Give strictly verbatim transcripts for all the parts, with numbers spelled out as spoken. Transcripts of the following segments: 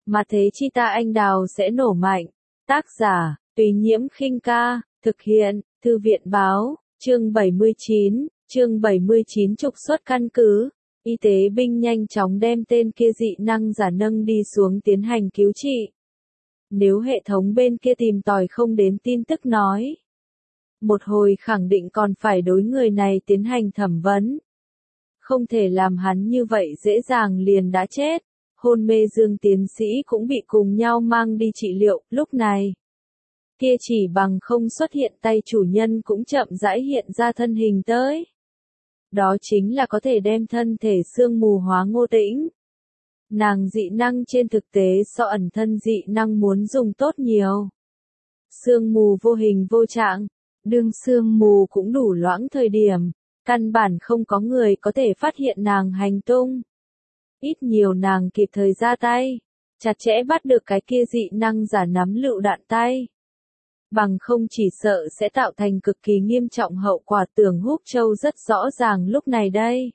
mà thế chi ta anh đào sẽ nổ mạnh. Tác giả, Tùy Nhiễm Khinh Ca, thực hiện, Thư viện Báo, chương bảy mươi chín, chương bảy mươi chín trục xuất căn cứ. Y tế binh nhanh chóng đem tên kia dị năng giả nâng đi xuống tiến hành cứu trị. Nếu hệ thống bên kia tìm tòi không đến tin tức nói, một hồi khẳng định còn phải đối người này tiến hành thẩm vấn. Không thể làm hắn như vậy dễ dàng liền đã chết. Hôn mê Dương tiến sĩ cũng bị cùng nhau mang đi trị liệu, lúc này. Kia chỉ bằng không xuất hiện tay chủ nhân cũng chậm rãi hiện ra thân hình tới. Đó chính là có thể đem thân thể sương mù hóa Ngô Tĩnh. Nàng dị năng trên thực tế so ẩn thân dị năng muốn dùng tốt nhiều. Sương mù vô hình vô trạng, đương sương mù cũng đủ loãng thời điểm, căn bản không có người có thể phát hiện nàng hành tung. Ít nhiều nàng kịp thời ra tay, chặt chẽ bắt được cái kia dị năng giả nắm lựu đạn tay. Bằng không chỉ sợ sẽ tạo thành cực kỳ nghiêm trọng hậu quả. Tưởng Húc Châu rất rõ ràng lúc này đây.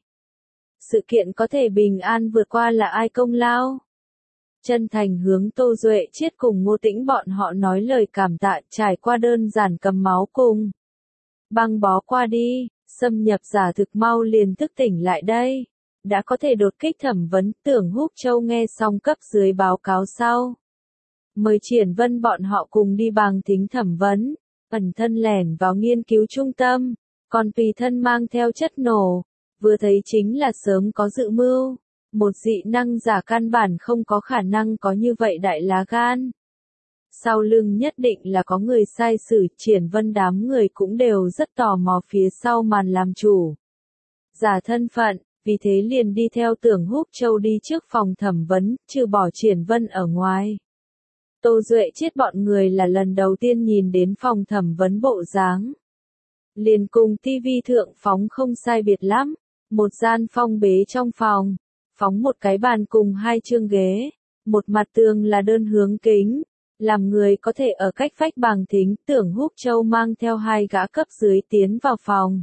Sự kiện có thể bình an vượt qua là ai công lao? Chân thành hướng Tô Duệ Chiết cùng Ngô Tĩnh bọn họ nói lời cảm tạ, trải qua đơn giản cầm máu cùng băng bó qua đi, xâm nhập giả thực mau liền thức tỉnh lại đây. Đã có thể đột kích thẩm vấn. Tưởng Húc Châu nghe xong cấp dưới báo cáo sau, mời Triển Vân bọn họ cùng đi bằng thính thẩm vấn, ẩn thân lẻn vào nghiên cứu trung tâm, còn tùy thân mang theo chất nổ, vừa thấy chính là sớm có dự mưu. Một dị năng giả căn bản không có khả năng có như vậy đại lá gan. Sau lưng nhất định là có người sai sử. Triển Vân đám người cũng đều rất tò mò phía sau màn làm chủ giả thân phận, vì thế liền đi theo Tưởng Húc Châu đi trước phòng thẩm vấn, trừ bỏ Triển Vân ở ngoài. Tô Duệ Chiết bọn người là lần đầu tiên nhìn đến phòng thẩm vấn bộ dáng. Liền cùng tivi thượng phóng không sai biệt lắm, một gian phong bế trong phòng, phóng một cái bàn cùng hai chương ghế, một mặt tường là đơn hướng kính, làm người có thể ở cách vách bằng thính. Tưởng Húc Châu mang theo hai gã cấp dưới tiến vào phòng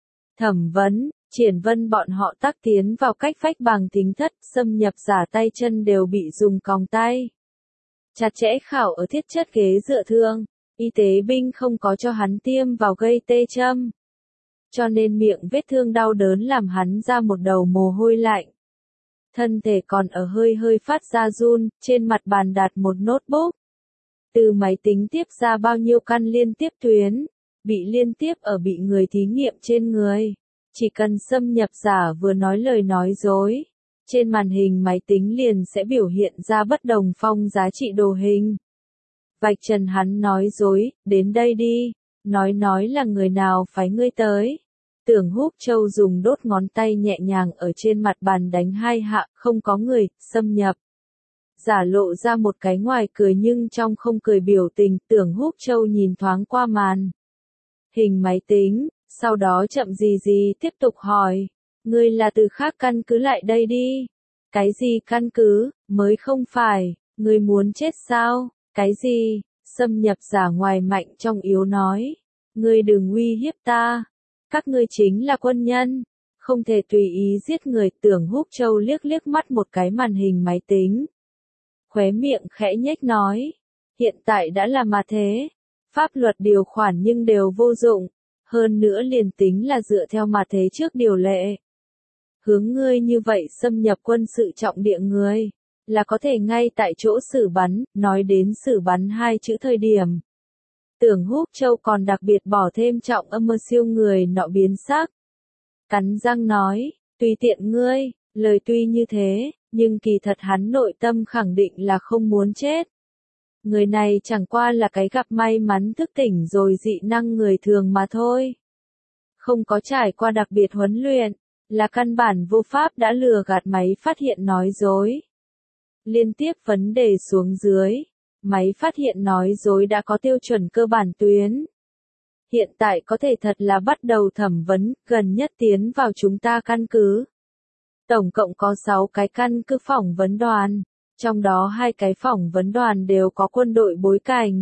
thẩm vấn, Triển Vân bọn họ tác tiến vào cách vách bằng thính thất, xâm nhập giả tay chân đều bị dùng còng tay chặt chẽ khảo ở thiết chất ghế dựa thương. Y tế binh không có cho hắn tiêm vào gây tê châm, cho nên miệng vết thương đau đớn làm hắn ra một đầu mồ hôi lạnh. Thân thể còn ở hơi hơi phát ra run. Trên mặt bàn đặt một notebook. Từ máy tính tiếp ra bao nhiêu căn liên tiếp tuyến, bị liên tiếp ở bị người thí nghiệm trên người. Chỉ cần xâm nhập giả vừa nói lời nói dối, trên màn hình máy tính liền sẽ biểu hiện ra bất đồng phong giá trị đồ hình. Vạch trần hắn nói dối, đến đây đi, nói nói là người nào phái ngươi tới. Tưởng Húc Châu dùng đốt ngón tay nhẹ nhàng ở trên mặt bàn đánh hai hạ, không có người, xâm nhập. Giả lộ ra một cái ngoài cười nhưng trong không cười biểu tình. Tưởng Húc Châu nhìn thoáng qua màn hình máy tính, sau đó chậm gì gì tiếp tục hỏi, ngươi là từ khác căn cứ lại đây đi. Cái gì căn cứ, mới không phải, ngươi muốn chết sao? Cái gì? Xâm nhập giả ngoài mạnh trong yếu nói, ngươi đừng uy hiếp ta, các ngươi chính là quân nhân, không thể tùy ý giết người. Tưởng Húc Châu liếc liếc mắt một cái màn hình máy tính, khóe miệng khẽ nhếch nói, hiện tại đã là mà thế, pháp luật điều khoản nhưng đều vô dụng, hơn nữa liền tính là dựa theo mà thế trước điều lệ. Hướng ngươi như vậy xâm nhập quân sự trọng địa người, là có thể ngay tại chỗ xử bắn. Nói đến xử bắn hai chữ thời điểm, Tưởng Húc Châu còn đặc biệt bỏ thêm trọng âm. Mơ siêu người nọ biến sắc, cắn răng nói, tùy tiện ngươi. Lời tuy như thế, nhưng kỳ thật hắn nội tâm khẳng định là không muốn chết. Người này chẳng qua là cái gặp may mắn thức tỉnh rồi dị năng người thường mà thôi. Không có trải qua đặc biệt huấn luyện, là căn bản vô pháp đã lừa gạt máy phát hiện nói dối. Liên tiếp vấn đề xuống dưới, máy phát hiện nói dối đã có tiêu chuẩn cơ bản tuyến. Hiện tại có thể thật là bắt đầu thẩm vấn, gần nhất tiến vào chúng ta căn cứ. Tổng cộng có sáu cái căn cứ phỏng vấn đoàn, trong đó hai cái phỏng vấn đoàn đều có quân đội bối cảnh.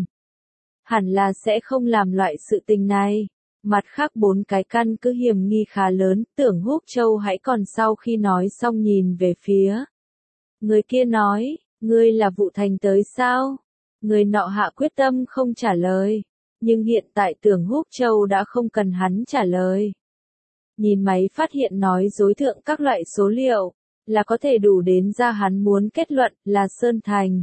Hẳn là sẽ không làm loại sự tình này. Mặt khác bốn cái căn cứ hiểm nghi khá lớn. Tưởng Húc Châu hãy còn sau khi nói xong nhìn về phía người kia nói, Ngươi là Vụ Thành tới sao? Người nọ hạ quyết tâm không trả lời. Nhưng hiện tại Tưởng Húc Châu đã không cần hắn trả lời. Nhìn máy phát hiện nói dối thượng các loại số liệu, là có thể đủ đến ra hắn muốn kết luận là Sơn Thành,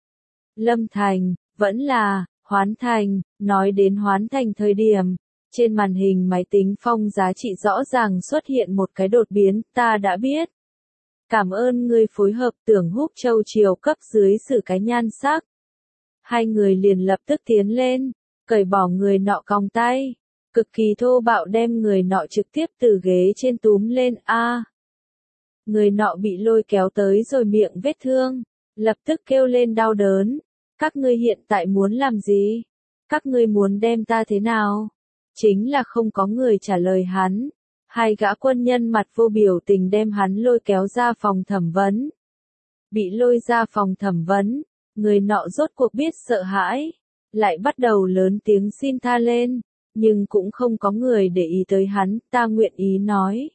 Lâm Thành, vẫn là Hoán Thành. Nói đến Hoán Thành thời điểm, trên màn hình máy tính phong giá trị rõ ràng xuất hiện một cái đột biến, ta đã biết. Cảm ơn ngươi phối hợp. Tưởng Húc Châu chiều cấp dưới xử cái nhan sắc. Hai người liền lập tức tiến lên, cởi bỏ người nọ còng tay, cực kỳ thô bạo đem người nọ trực tiếp từ ghế trên túm lên. A, người nọ bị lôi kéo tới rồi miệng vết thương, lập tức kêu lên đau đớn. Các ngươi hiện tại muốn làm gì? Các ngươi muốn đem ta thế nào? Chính là không có người trả lời hắn. Hai gã quân nhân mặt vô biểu tình đem hắn lôi kéo ra phòng thẩm vấn. Bị lôi ra phòng thẩm vấn, người nọ rốt cuộc biết sợ hãi, lại bắt đầu lớn tiếng xin tha lên, nhưng cũng không có người để ý tới hắn. Ta nguyện ý nói.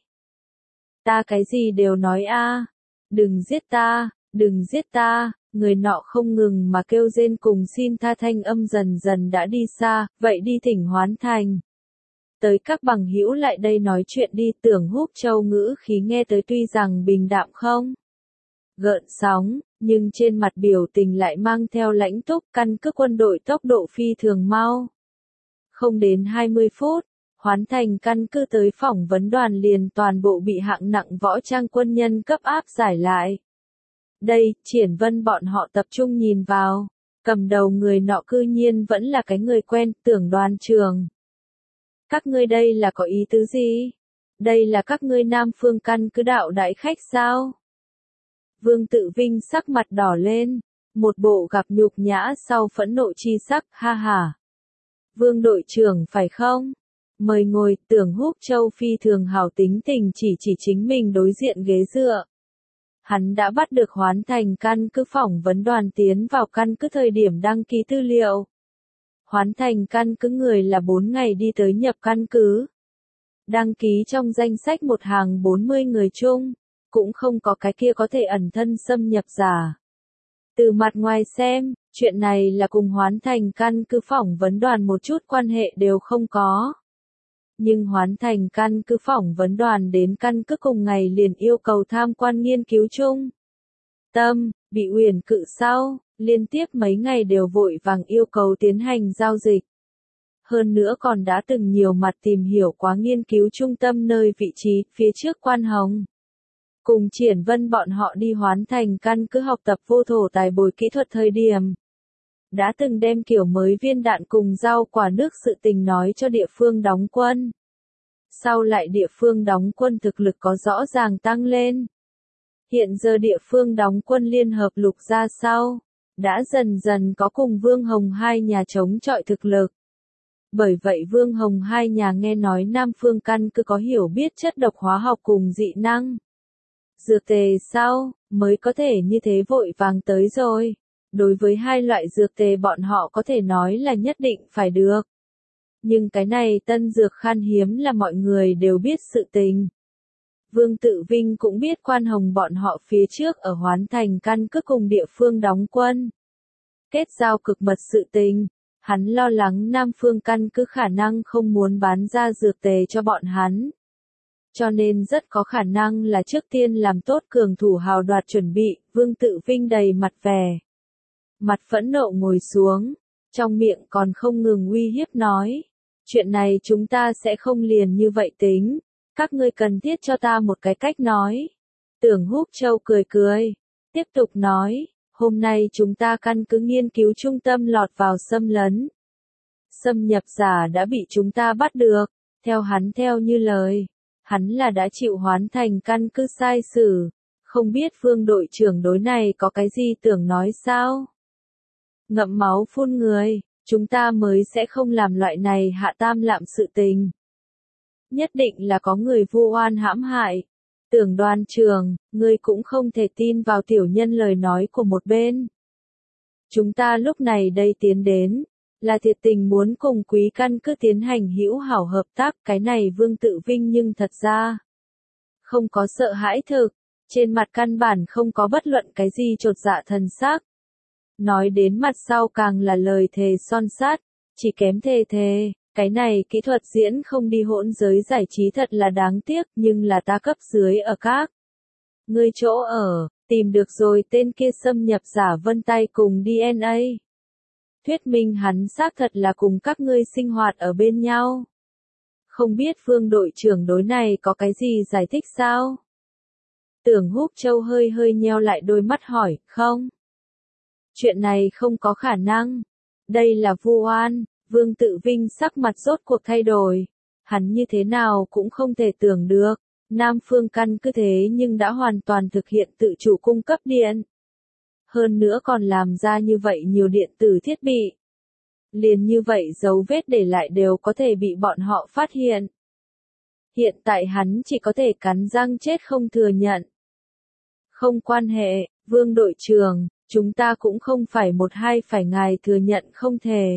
Ta cái gì đều nói a, đừng giết ta, đừng giết ta. Người nọ không ngừng mà kêu rên cùng xin tha thanh âm dần dần đã đi xa. Vậy đi thỉnh Hoán Thành tới các bằng hữu lại đây nói chuyện đi. Tưởng Húc Châu ngữ khí nghe tới tuy rằng bình đạm không gợn sóng, nhưng trên mặt biểu tình lại mang theo lãnh túc. Căn cứ quân đội tốc độ phi thường mau. Không đến hai mươi phút, Hoán Thành căn cứ tới phỏng vấn đoàn liền toàn bộ bị hạng nặng võ trang quân nhân cấp áp giải lại. Đây, Triển Vân bọn họ tập trung nhìn vào, cầm đầu người nọ cư nhiên vẫn là cái người quen. Tưởng đoàn trường. Các ngươi đây là có ý tứ gì? Đây là các ngươi Nam Phương căn cứ đạo đại khách sao? Vương Tự Vinh sắc mặt đỏ lên, một bộ gặp nhục nhã sau phẫn nộ chi sắc. Ha ha. Vương đội trưởng phải không? Mời ngồi. Tưởng Húc Châu phi thường hảo tính tình chỉ chỉ chính mình đối diện ghế dựa. Hắn đã bắt được Hoán Thành căn cứ phỏng vấn đoàn tiến vào căn cứ thời điểm đăng ký tư liệu. Hoán Thành căn cứ người là bốn ngày đi tới nhập căn cứ. Đăng ký trong danh sách một hàng bốn mươi người chung, cũng không có cái kia có thể ẩn thân xâm nhập giả. Từ mặt ngoài xem, chuyện này là cùng Hoán Thành căn cứ phỏng vấn đoàn một chút quan hệ đều không có. Nhưng Hoán Thành căn cứ phỏng vấn đoàn đến căn cứ cùng ngày liền yêu cầu tham quan nghiên cứu chung. Tâm, bị uyển cự sau, liên tiếp mấy ngày đều vội vàng yêu cầu tiến hành giao dịch. Hơn nữa còn đã từng nhiều mặt tìm hiểu quá nghiên cứu trung tâm nơi vị trí. Phía trước Quan Hồng cùng Triển Vân bọn họ đi Hoán Thành căn cứ học tập vô thổ tài bồi kỹ thuật thời điểm, đã từng đem kiểu mới viên đạn cùng rau quả nước sự tình nói cho địa phương đóng quân. Sau lại địa phương đóng quân thực lực có rõ ràng tăng lên. Hiện giờ địa phương đóng quân liên hợp lục ra sau, đã dần dần có cùng Vương Hồng hai nhà chống chọi thực lực. Bởi vậy Vương Hồng hai nhà nghe nói Nam Phương căn cứ có hiểu biết chất độc hóa học cùng dị năng dược tề sau, mới có thể như thế vội vàng tới rồi. Đối với hai loại dược tề bọn họ có thể nói là nhất định phải được. Nhưng cái này tân dược khan hiếm là mọi người đều biết sự tình. Vương Tự Vinh cũng biết Quan Hồng bọn họ phía trước ở Hoán Thành căn cứ cùng địa phương đóng quân. Kết giao cực mật sự tình, hắn lo lắng Nam Phương căn cứ khả năng không muốn bán ra dược tề cho bọn hắn. Cho nên rất có khả năng là trước tiên làm tốt cường thủ hào đoạt chuẩn bị. Vương Tự Vinh đầy mặt vẻ mặt phẫn nộ ngồi xuống, trong miệng còn không ngừng uy hiếp nói. Chuyện này chúng ta sẽ không liền như vậy tính, các ngươi cần thiết cho ta một cái cách nói. Tưởng Húc Châu cười cười, tiếp tục nói, hôm nay chúng ta căn cứ nghiên cứu trung tâm lọt vào xâm lấn. Xâm nhập giả đã bị chúng ta bắt được, theo hắn theo như lời, hắn là đã chịu Hoán Thành căn cứ sai xử, không biết Vương đội trưởng đối này có cái gì tưởng nói sao? Ngậm máu phun người, chúng ta mới sẽ không làm loại này hạ tam lạm sự tình. Nhất định là có người vu oan hãm hại. Tưởng đoàn trường, ngươi cũng không thể tin vào tiểu nhân lời nói của một bên. Chúng ta lúc này đây tiến đến, là thiệt tình muốn cùng quý căn cứ tiến hành hữu hảo hợp tác. Cái này Vương Tự Vinh nhưng thật ra không có sợ hãi thực, Trên mặt căn bản không có bất luận cái gì chột dạ thần sắc. Nói đến mặt sau càng là lời thề son sắt, chỉ kém thề thề, cái này kỹ thuật diễn không đi hỗn giới giải trí thật là đáng tiếc, nhưng là ta cấp dưới ở các ngươi chỗ ở, tìm được rồi tên kia xâm nhập giả vân tay cùng đê en a. Thuyết minh hắn xác thật là cùng các ngươi sinh hoạt ở bên nhau. Không biết Vương đội trưởng đối này có cái gì giải thích sao? Tưởng Húc Châu hơi hơi nheo lại đôi mắt hỏi, không? Chuyện này không có khả năng. Đây là vu oan. Vương Tự Vinh sắc mặt rốt cuộc thay đổi. Hắn như thế nào cũng không thể tưởng được. Nam Phương căn cứ thế nhưng đã hoàn toàn thực hiện tự chủ cung cấp điện. Hơn nữa còn làm ra như vậy nhiều điện tử thiết bị. Liền như vậy dấu vết để lại đều có thể bị bọn họ phát hiện. Hiện tại hắn chỉ có thể cắn răng chết không thừa nhận. Không quan hệ, Vương đội trưởng, chúng ta cũng không phải một hai phải ngài thừa nhận không thể.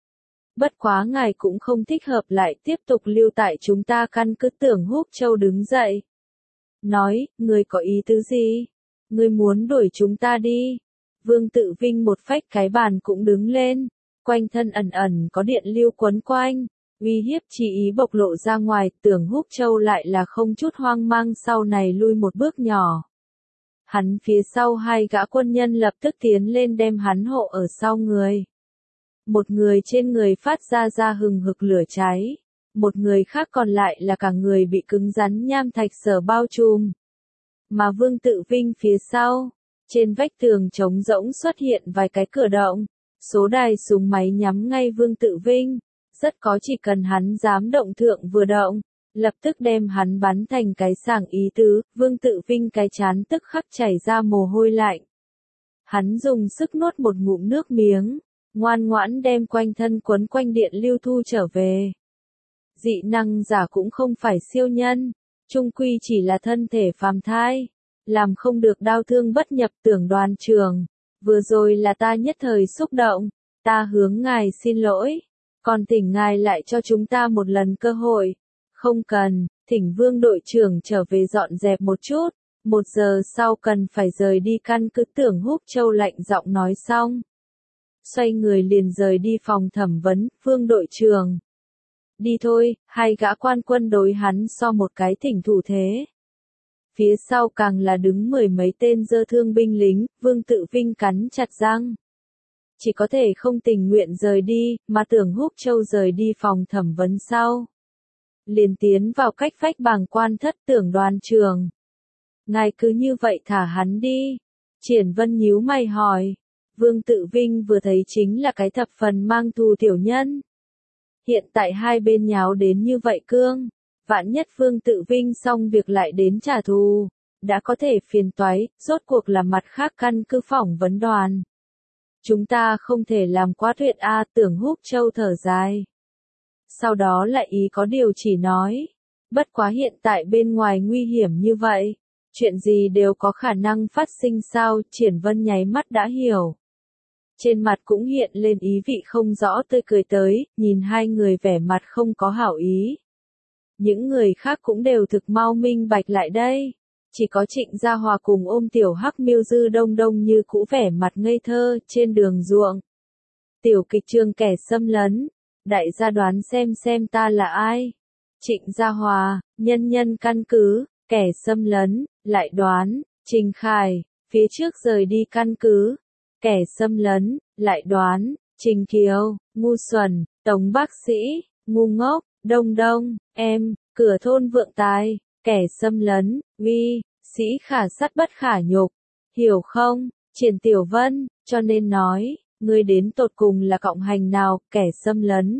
Bất quá ngài cũng không thích hợp lại tiếp tục lưu tại chúng ta căn cứ. Tưởng Húc Châu đứng dậy. Nói, ngươi có ý tứ gì? Ngươi muốn đuổi chúng ta đi. Vương Tự Vinh một phách cái bàn cũng đứng lên. Quanh thân ẩn ẩn có điện lưu quấn quanh. Uy hiếp chỉ ý bộc lộ ra ngoài. Tưởng Húc Châu lại là không chút hoang mang sau này lui một bước nhỏ. Hắn phía sau hai gã quân nhân lập tức tiến lên đem hắn hộ ở sau người. Một người trên người phát ra ra hừng hực lửa cháy. Một người khác còn lại là cả người bị cứng rắn nham thạch sở bao trùm. Mà Vương Tự Vinh phía sau, trên vách tường trống rỗng xuất hiện vài cái cửa động. Số đài súng máy nhắm ngay Vương Tự Vinh. Rất có chỉ cần hắn dám động thượng vừa động, lập tức đem hắn bắn thành cái sảng ý tứ. Vương Tự Vinh cái chán tức khắc chảy ra mồ hôi lạnh. Hắn dùng sức nuốt một ngụm nước miếng. Ngoan ngoãn đem quanh thân quấn quanh điện lưu thu trở về. Dị năng giả cũng không phải siêu nhân, chung quy chỉ là thân thể phàm thai, làm không được đau thương bất nhập. Tưởng Đoàn trưởng, vừa rồi là ta nhất thời xúc động, ta hướng ngài xin lỗi, còn thỉnh ngài lại cho chúng ta một lần cơ hội. Không cần, thỉnh Vương đội trưởng trở về dọn dẹp một chút, một giờ sau cần phải rời đi căn cứ. Tưởng Húc Châu lạnh giọng nói xong. Xoay người liền rời đi phòng thẩm vấn. Vương đội trưởng, đi thôi. Hai gã quan quân đối hắn so một cái thỉnh thủ thế. Phía sau càng là đứng mười mấy tên dơ thương binh lính. Vương Tự Vinh cắn chặt răng, chỉ có thể không tình nguyện rời đi. Mà Tưởng Húc Châu rời đi phòng thẩm vấn sau, liền tiến vào cách phách bàng quan thất. Tưởng Đoàn trưởng, ngài cứ như vậy thả hắn đi. Triển Vân nhíu mày hỏi. Vương Tự Vinh vừa thấy chính là cái thập phần mang thù tiểu nhân. Hiện tại hai bên nháo đến như vậy cương, vạn nhất Vương Tự Vinh xong việc lại đến trả thù, đã có thể phiền toái. Rốt cuộc là mặt khác căn cứ phỏng vấn đoàn. Chúng ta không thể làm quá tuyệt a. Tưởng Húc Châu thở dài. Sau đó lại ý có điều chỉ nói. Bất quá hiện tại bên ngoài nguy hiểm như vậy, chuyện gì đều có khả năng phát sinh sao? Triển Vân nháy mắt đã hiểu. Trên mặt cũng hiện lên ý vị không rõ tươi cười tới, nhìn hai người vẻ mặt không có hảo ý. Những người khác cũng đều thực mau minh bạch lại đây. Chỉ có Trịnh Gia Hòa cùng ôm tiểu Hắc Miêu Dư Đông Đông như cũ vẻ mặt ngây thơ. Trên đường ruộng, tiểu kịch trường kẻ xâm lấn. Đại gia đoán xem xem ta là ai. Trịnh Gia Hòa, nhân nhân căn cứ, kẻ xâm lấn. Lại đoán, Trình Khải, phía trước rời đi căn cứ. Kẻ xâm lấn, lại đoán, Trình Kiều, ngu xuẩn, Tống bác sĩ, ngu ngốc, Đông Đông, em, cửa thôn vượng tài, kẻ xâm lấn, uy, sĩ khả sắt bất khả nhục, hiểu không? Triển Tiểu Vân, cho nên nói, ngươi đến tột cùng là cộng hành nào? Kẻ xâm lấn.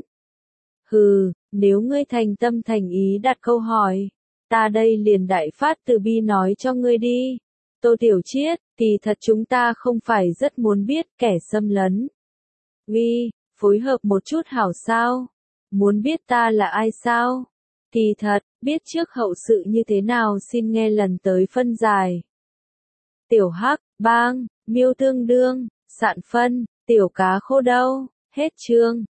Hừ, nếu ngươi thành tâm thành ý đặt câu hỏi, ta đây liền đại phát từ bi nói cho ngươi đi. Tô Tiểu Chiết, kỳ thật chúng ta không phải rất muốn biết kẻ xâm lấn. Uy, phối hợp một chút hảo sao? Muốn biết ta là ai sao? Kỳ thật, biết trước hậu sự như thế nào xin nghe lần tới phân giải. Tiểu Hắc, bang, miêu tương đương, sạn phân, tiểu cá khô đâu, hết chương.